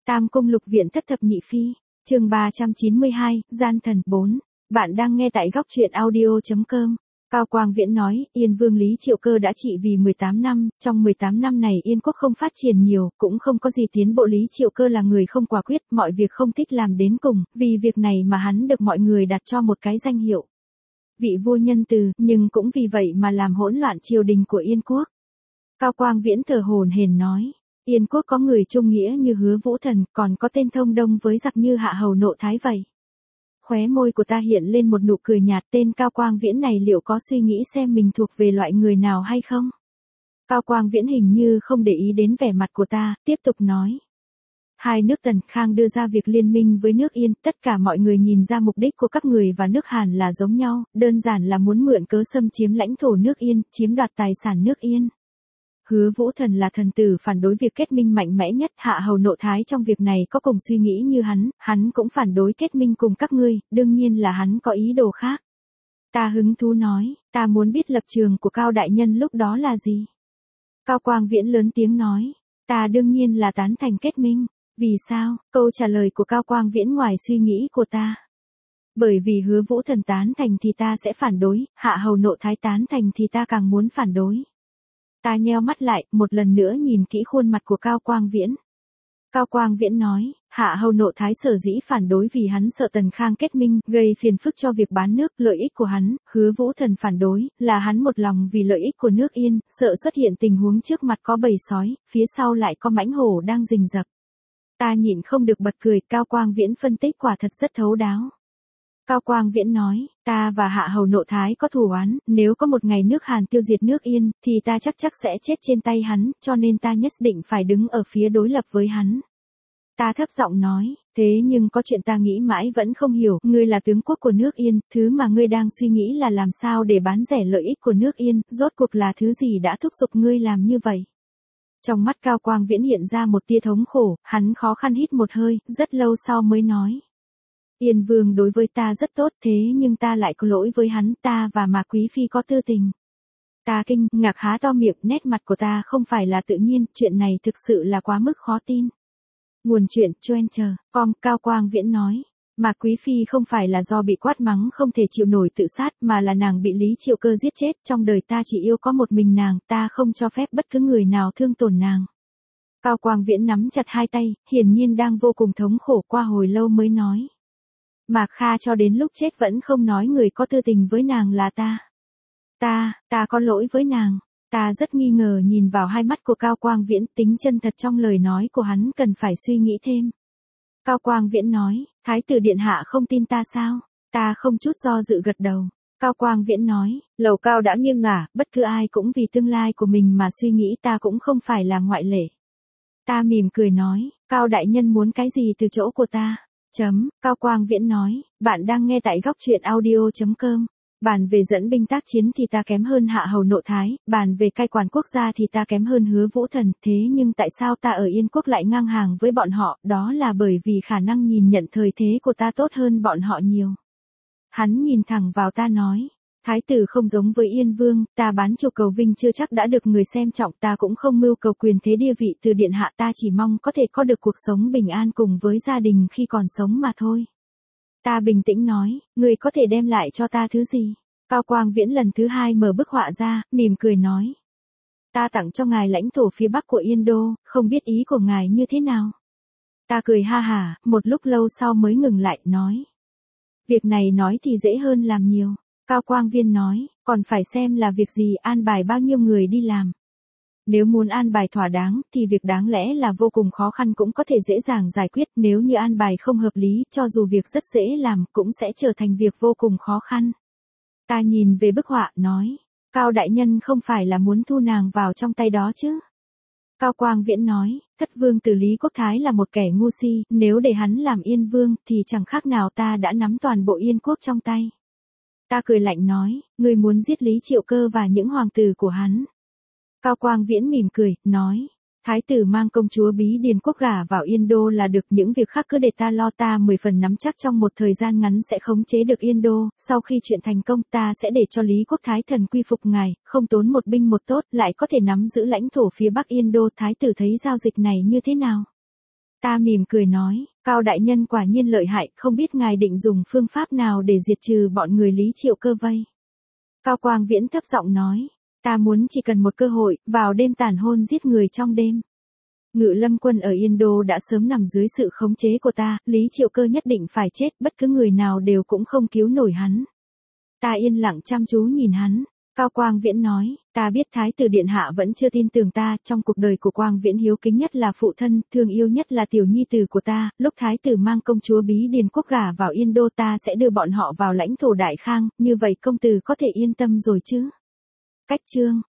Tam Cung Lục Viện Thất Thập Nhị Phi, chương 392, Gian Thần 4. Bạn đang nghe tại góc truyện audio.com. Cao Quang Viễn nói, Yên Vương Lý Triệu Cơ đã trị vì 18 năm, trong 18 năm này Yên quốc không phát triển nhiều, cũng không có gì tiến bộ. Lý Triệu Cơ là người không quả quyết, mọi việc không thích làm đến cùng, vì việc này mà hắn được mọi người đặt cho một cái danh hiệu. Vị vua nhân từ, nhưng cũng vì vậy mà làm hỗn loạn triều đình của Yên quốc. Cao Quang Viễn thở hổn hển nói. Yên quốc có người trung nghĩa như Hứa Vũ Thần, còn có tên thông đông với giặc như Hạ Hầu Nộ Thái vậy. Khóe môi của ta hiện lên một nụ cười nhạt, tên Cao Quang Viễn này liệu có suy nghĩ xem mình thuộc về loại người nào hay không? Cao Quang Viễn hình như không để ý đến vẻ mặt của ta, tiếp tục nói. Hai nước Tần Khang đưa ra việc liên minh với nước Yên, tất cả mọi người nhìn ra mục đích của các người và nước Hàn là giống nhau, đơn giản là muốn mượn cớ xâm chiếm lãnh thổ nước Yên, chiếm đoạt tài sản nước Yên. Hứa Vũ Thần là thần tử phản đối việc kết minh mạnh mẽ nhất, Hạ Hầu Nộ Thái trong việc này có cùng suy nghĩ như hắn cũng phản đối kết minh cùng các ngươi, đương nhiên là hắn có ý đồ khác. Ta hứng thú nói, ta muốn biết lập trường của Cao đại nhân lúc đó là gì. Cao Quang Viễn lớn tiếng nói, ta đương nhiên là tán thành kết minh. Vì sao? Câu trả lời của Cao Quang Viễn ngoài suy nghĩ của ta. Bởi vì Hứa Vũ Thần tán thành thì ta sẽ phản đối, Hạ Hầu Nộ Thái tán thành thì ta càng muốn phản đối. Ta nheo mắt lại, một lần nữa nhìn kỹ khuôn mặt của Cao Quang Viễn. Cao Quang Viễn nói, Hạ Hầu Nộ Thái sở dĩ phản đối vì hắn sợ Tần Khang kết minh, gây phiền phức cho việc bán nước, lợi ích của hắn. Hứa Vũ Thần phản đối, là hắn một lòng vì lợi ích của nước Yên, sợ xuất hiện tình huống trước mặt có bầy sói, phía sau lại có mãnh hổ đang rình rập. Ta nhịn không được bật cười, Cao Quang Viễn phân tích quả thật rất thấu đáo. Cao Quang Viễn nói, ta và Hạ Hầu Nộ Thái có thù oán, nếu có một ngày nước Hàn tiêu diệt nước Yên, thì ta chắc sẽ chết trên tay hắn, cho nên ta nhất định phải đứng ở phía đối lập với hắn. Ta thấp giọng nói, thế nhưng có chuyện ta nghĩ mãi vẫn không hiểu, ngươi là tướng quốc của nước Yên, thứ mà ngươi đang suy nghĩ là làm sao để bán rẻ lợi ích của nước Yên, rốt cuộc là thứ gì đã thúc giục ngươi làm như vậy. Trong mắt Cao Quang Viễn hiện ra một tia thống khổ, hắn khó khăn hít một hơi, rất lâu sau mới nói. Yên Vương đối với ta rất tốt, thế nhưng ta lại có lỗi với hắn, ta và Mạc Quý Phi có tư tình. Ta kinh ngạc há to miệng, nét mặt của ta không phải là tự nhiên, chuyện này thực sự là quá mức khó tin. Nguồn chuyện, Twitter.com, Cao Quang Viễn nói. Mạc Quý Phi không phải là do bị quát mắng không thể chịu nổi tự sát, mà là nàng bị Lý Triệu Cơ giết chết, trong đời ta chỉ yêu có một mình nàng, ta không cho phép bất cứ người nào thương tổn nàng. Cao Quang Viễn nắm chặt hai tay, hiển nhiên đang vô cùng thống khổ, qua hồi lâu mới nói. Mạc Kha cho đến lúc chết vẫn không nói người có tư tình với nàng là ta. Ta có lỗi với nàng. Ta rất nghi ngờ nhìn vào hai mắt của Cao Quang Viễn, tính chân thật trong lời nói của hắn cần phải suy nghĩ thêm. Cao Quang Viễn nói, Thái tử điện hạ không tin ta sao? Ta không chút do dự gật đầu. Cao Quang Viễn nói, lầu cao đã nghiêng ngả, bất cứ ai cũng vì tương lai của mình mà suy nghĩ, ta cũng không phải là ngoại lệ. Ta mỉm cười nói, Cao đại nhân muốn cái gì từ chỗ của ta? Cao Quang Viễn nói, bạn đang nghe tại góc truyện audio.com. Bàn về dẫn binh tác chiến thì ta kém hơn Hạ Hầu Nộ Thái, bàn về cai quản quốc gia thì ta kém hơn Hứa Vũ Thần, thế nhưng tại sao ta ở Yên quốc lại ngang hàng với bọn họ, đó là bởi vì khả năng nhìn nhận thời thế của ta tốt hơn bọn họ nhiều. Hắn nhìn thẳng vào ta nói, Thái tử không giống với Yên Vương, ta bán chủ cầu vinh chưa chắc đã được người xem trọng, ta cũng không mưu cầu quyền thế địa vị từ điện hạ, ta chỉ mong có thể có được cuộc sống bình an cùng với gia đình khi còn sống mà thôi. Ta bình tĩnh nói, người có thể đem lại cho ta thứ gì? Cao Quang Viễn lần thứ hai mở bức họa ra, mỉm cười nói. Ta tặng cho ngài lãnh thổ phía bắc của Yên Đô, không biết ý của ngài như thế nào? Ta cười ha hả, một lúc lâu sau mới ngừng lại, nói. Việc này nói thì dễ hơn làm nhiều. Cao Quang Viễn nói, còn phải xem là việc gì, an bài bao nhiêu người đi làm. Nếu muốn an bài thỏa đáng, thì việc đáng lẽ là vô cùng khó khăn cũng có thể dễ dàng giải quyết, nếu như an bài không hợp lý, cho dù việc rất dễ làm, cũng sẽ trở thành việc vô cùng khó khăn. Ta nhìn về bức họa, nói, Cao đại nhân không phải là muốn thu nàng vào trong tay đó chứ? Cao Quang Viễn nói, Thất vương tử Lý Quốc Thái là một kẻ ngu si, nếu để hắn làm Yên Vương, thì chẳng khác nào ta đã nắm toàn bộ Yên quốc trong tay. Ta cười lạnh nói, ngươi muốn giết Lý Triệu Cơ và những hoàng tử của hắn. Cao Quang Viễn mỉm cười, nói, Thái tử mang công chúa Bí Điền quốc gả vào Yên Đô là được, những việc khác cứ để ta lo, ta 10 phần nắm chắc trong một thời gian ngắn sẽ khống chế được Yên Đô, sau khi chuyện thành công ta sẽ để cho Lý Quốc Thái thần quy phục ngài, không tốn một binh một tốt, lại có thể nắm giữ lãnh thổ phía bắc Yên Đô. Thái tử thấy giao dịch này như thế nào? Ta mỉm cười nói, Cao đại nhân quả nhiên lợi hại, không biết ngài định dùng phương pháp nào để diệt trừ bọn người Lý Triệu Cơ vây. Cao Quang Viễn thấp giọng nói, ta muốn chỉ cần một cơ hội, vào đêm tàn hôn giết người trong đêm. Ngự Lâm quân ở Yên Đô đã sớm nằm dưới sự khống chế của ta, Lý Triệu Cơ nhất định phải chết, bất cứ người nào đều cũng không cứu nổi hắn. Ta yên lặng chăm chú nhìn hắn. Cao Quang Viễn nói, ta biết Thái tử Điện Hạ vẫn chưa tin tưởng ta, trong cuộc đời của Quang Viễn hiếu kính nhất là phụ thân, thương yêu nhất là tiểu nhi tử của ta, lúc Thái tử mang công chúa Bí Điền Quốc gả vào Yên Đô ta sẽ đưa bọn họ vào lãnh thổ Đại Khang, như vậy công tử có thể yên tâm rồi chứ. Cách chương